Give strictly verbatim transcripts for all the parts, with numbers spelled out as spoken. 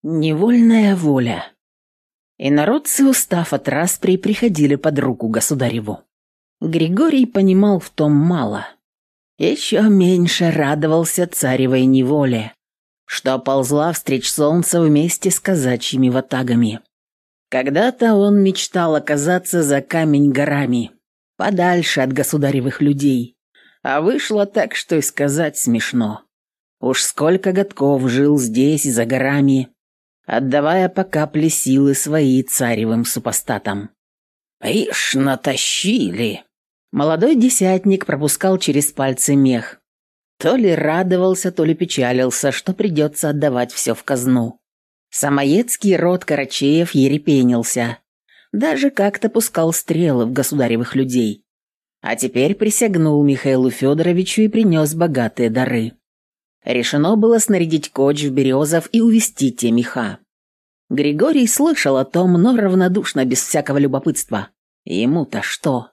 Невольная воля. Инородцы, устав от распри, приходили под руку государеву. Григорий понимал в том мало. Еще меньше радовался царевой неволе, что ползла встреч солнца вместе с казачьими ватагами. Когда-то он мечтал оказаться за камень горами, подальше от государевых людей, а вышло так, что и сказать смешно. Уж сколько годков жил здесь, за горами, отдавая по капле силы свои царевым супостатам. «Ишь, натащили!» Молодой десятник пропускал через пальцы мех. То ли радовался, то ли печалился, что придется отдавать все в казну. Самоедский род Карачеев ерепенился. Даже как-то пускал стрелы в государевых людей. А теперь присягнул Михаилу Федоровичу и принес богатые дары. Решено было снарядить коч в Березов и увезти те меха. Григорий слышал о том, но равнодушно, без всякого любопытства. Ему-то что?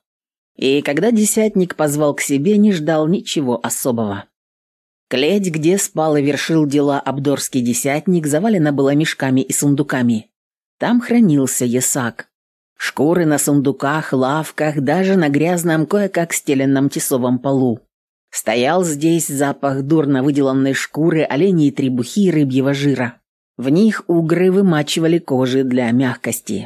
И когда десятник позвал к себе, не ждал ничего особого. Клеть, где спал и вершил дела абдорский десятник, завалена была мешками и сундуками. Там хранился ясак. Шкуры на сундуках, лавках, даже на грязном, кое-как стеленном тесовом полу. Стоял здесь запах дурно выделанной шкуры, оленей требухи и рыбьего жира. В них угры вымачивали кожи для мягкости.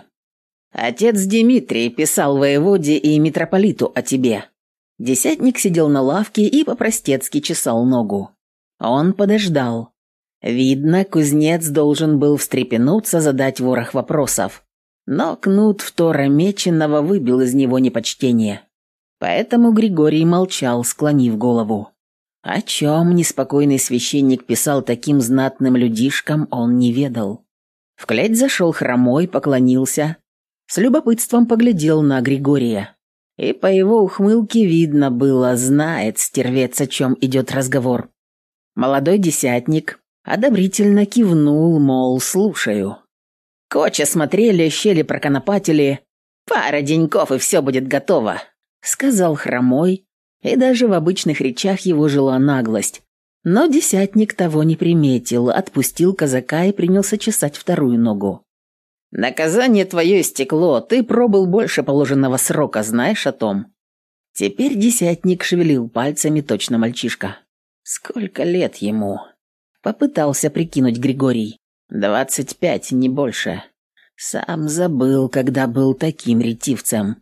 «Отец Дмитрий писал воеводе и митрополиту о тебе». Десятник сидел на лавке и по-простецки чесал ногу. Он подождал. Видно, кузнец должен был встрепенуться, задать ворох вопросов. Но кнут втора меченого выбил из него непочтение. Поэтому Григорий молчал, склонив голову. О чем неспокойный священник писал таким знатным людишкам, он не ведал. В клеть зашел хромой, поклонился, с любопытством поглядел на Григория. И по его ухмылке видно было, знает стервец, о чем идет разговор. Молодой десятник одобрительно кивнул, мол, слушаю. Коча смотрели, щели проконопатили. Пара деньков, и все будет готово, сказал хромой, и даже в обычных речах его жила наглость. Но десятник того не приметил, отпустил казака и принялся чесать вторую ногу. «Наказание твое истекло, ты пробыл больше положенного срока, знаешь о том?» Теперь десятник шевелил пальцами, точно мальчишка. «Сколько лет ему?» Попытался прикинуть Григорий. «Двадцать пять, не больше. Сам забыл, когда был таким ретивцем.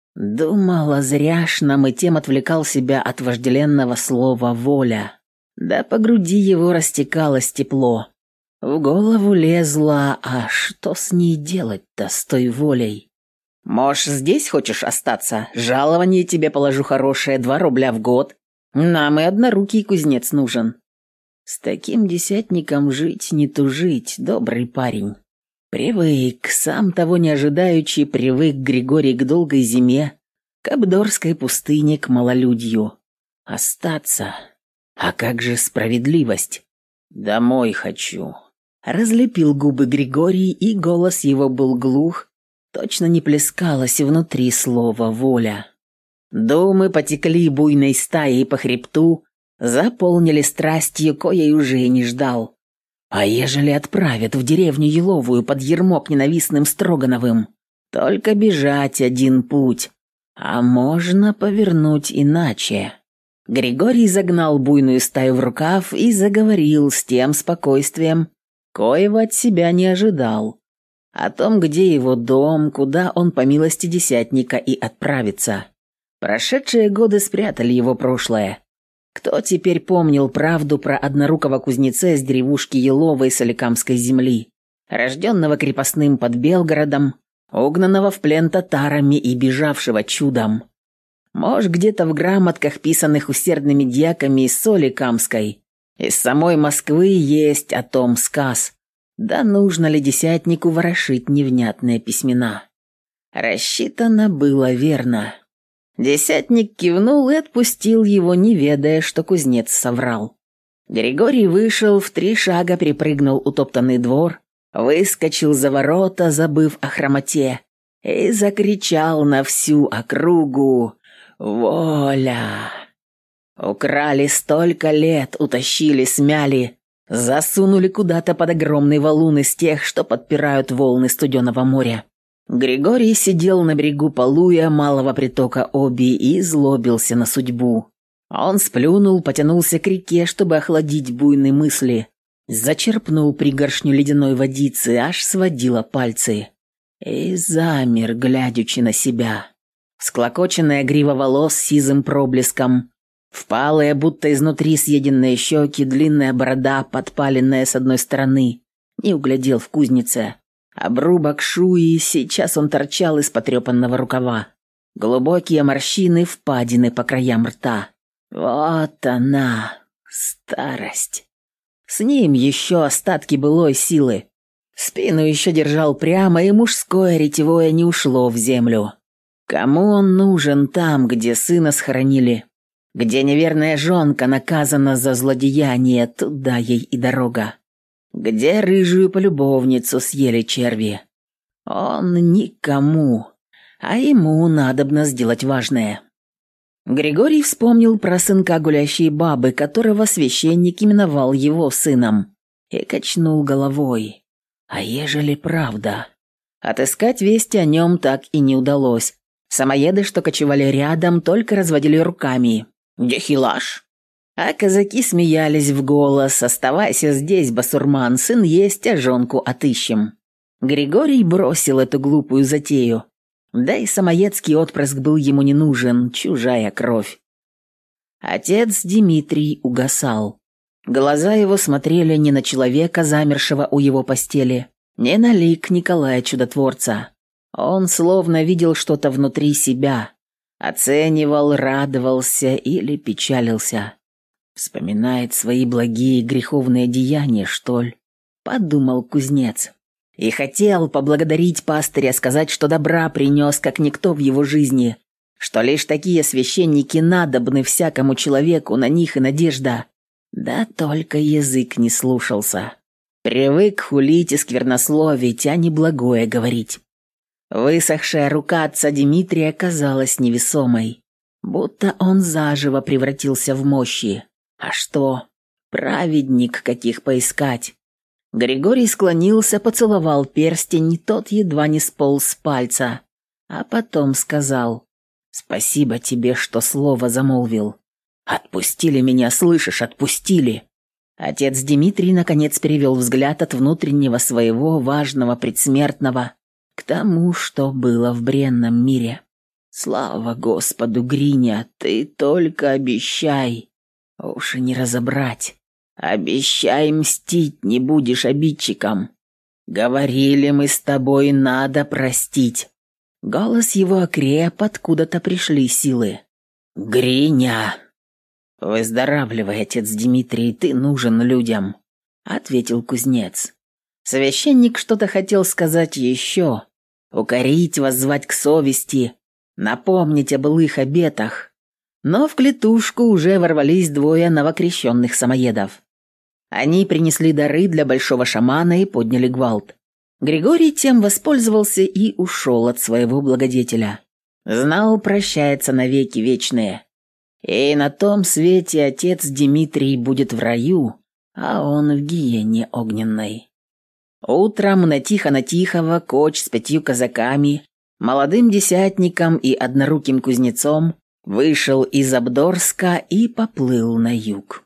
Думал о зряшном и тем отвлекал себя от вожделенного слова «воля». Да по груди его растекалось тепло. В голову лезло, а что с ней делать-то, с той волей? «Может, здесь хочешь остаться? Жалование тебе положу хорошее, два рубля в год. Нам и однорукий кузнец нужен». С таким десятником жить не тужить, добрый парень. Привык, сам того не ожидаючи, привык Григорий к долгой зиме, к абдорской пустыне, к малолюдью. Остаться. А как же справедливость? «Домой хочу». Разлепил губы Григорий, и голос его был глух, точно не плескалось внутри слова «воля». Думы потекли буйной стаей по хребту, заполнили страстью, коей уже и не ждал. А ежели отправят в деревню Еловую под ярмок ненавистным Строгановым? Только бежать один путь. А можно повернуть иначе. Григорий загнал буйную стаю в рукав и заговорил с тем спокойствием, коего от себя не ожидал. О том, где его дом, куда он по милости десятника и отправится. Прошедшие годы спрятали его прошлое. Кто теперь помнил правду про однорукого кузнеца из деревушки Еловой Соликамской земли, рожденного крепостным под Белгородом, угнанного в плен татарами и бежавшего чудом? Может, где-то в грамотках, писанных усердными дьяками из Соликамской, из самой Москвы, есть о том сказ. Да нужно ли десятнику ворошить невнятные письмена? Рассчитано было верно. Десятник кивнул и отпустил его, не ведая, что кузнец соврал. Григорий вышел, в три шага припрыгнул утоптанный двор, выскочил за ворота, забыв о хромоте, и закричал на всю округу: «Воля!» Украли столько лет, утащили, смяли, засунули куда-то под огромный валун из тех, что подпирают волны студеного моря. Григорий сидел на берегу Полуя, малого притока Оби, и злобился на судьбу. Он сплюнул, потянулся к реке, чтобы охладить буйные мысли. Зачерпнул пригоршню ледяной водицы, аж сводило пальцы. И замер, глядячи на себя. Всклокоченная грива волос с сизым проблеском, впалые, будто изнутри съеденные щеки, длинная борода, подпаленная с одной стороны. Не углядел в кузнице. Обрубок шуи, сейчас он торчал из потрепанного рукава. Глубокие морщины, впадины по краям рта. Вот она, старость. С ним еще остатки былой силы. Спину еще держал прямо, и мужское ретевое не ушло в землю. Кому он нужен там, где сына схоронили? Где неверная жонка наказана за злодеяние, туда ей и дорога. Где рыжую полюбовницу съели черви? Он никому, а ему надобно сделать важное. Григорий вспомнил про сынка гулящей бабы, которого священник именовал его сыном, и качнул головой. А ежели правда? Отыскать вести о нем так и не удалось. Самоеды, что кочевали рядом, только разводили руками. «Дехилаш!» А казаки смеялись в голос: «Оставайся здесь, басурман, сын есть, а жонку отыщем». Григорий бросил эту глупую затею. Да и самоедский отпрыск был ему не нужен, чужая кровь. Отец Дмитрий угасал. Глаза его смотрели не на человека, замершего у его постели, не на лик Николая Чудотворца. Он словно видел что-то внутри себя, оценивал, радовался или печалился. Вспоминает свои благие греховные деяния, что ли, подумал кузнец. И хотел поблагодарить пастыря, сказать, что добра принес, как никто в его жизни, что лишь такие священники надобны всякому человеку, на них и надежда. Да только язык не слушался. Привык хулить и сквернословить, а не благое говорить. Высохшая рука отца Дмитрия казалась невесомой, будто он заживо превратился в мощи. А что? Праведник, каких поискать? Григорий склонился, поцеловал перстень, тот едва не сполз с пальца, а потом сказал: «Спасибо тебе, что слово замолвил. Отпустили меня, слышишь, отпустили». Отец Дмитрий наконец перевел взгляд от внутреннего своего, важного, предсмертного, к тому, что было в бренном мире. «Слава Господу, Гриня, ты только обещай, уж и не разобрать. Обещай, мстить не будешь обидчикам. Говорили мы с тобой, надо простить». Голос его окреп, откуда-то пришли силы. «Гриня!» «Выздоравливай, отец Дмитрий, ты нужен людям», — ответил кузнец. Священник что-то хотел сказать еще, укорить, воззвать к совести, напомнить о былых обетах, но в клетушку уже ворвались двое новокрещенных самоедов. Они принесли дары для большого шамана и подняли гвалт. Григорий тем воспользовался и ушел от своего благодетеля. Знал, прощается навеки вечные. И на том свете отец Дмитрий будет в раю, а он в гиене огненной. Утром на Тихона-Тихого коч с пятью казаками, молодым десятником и одноруким кузнецом вышел из Абдорска и поплыл на юг.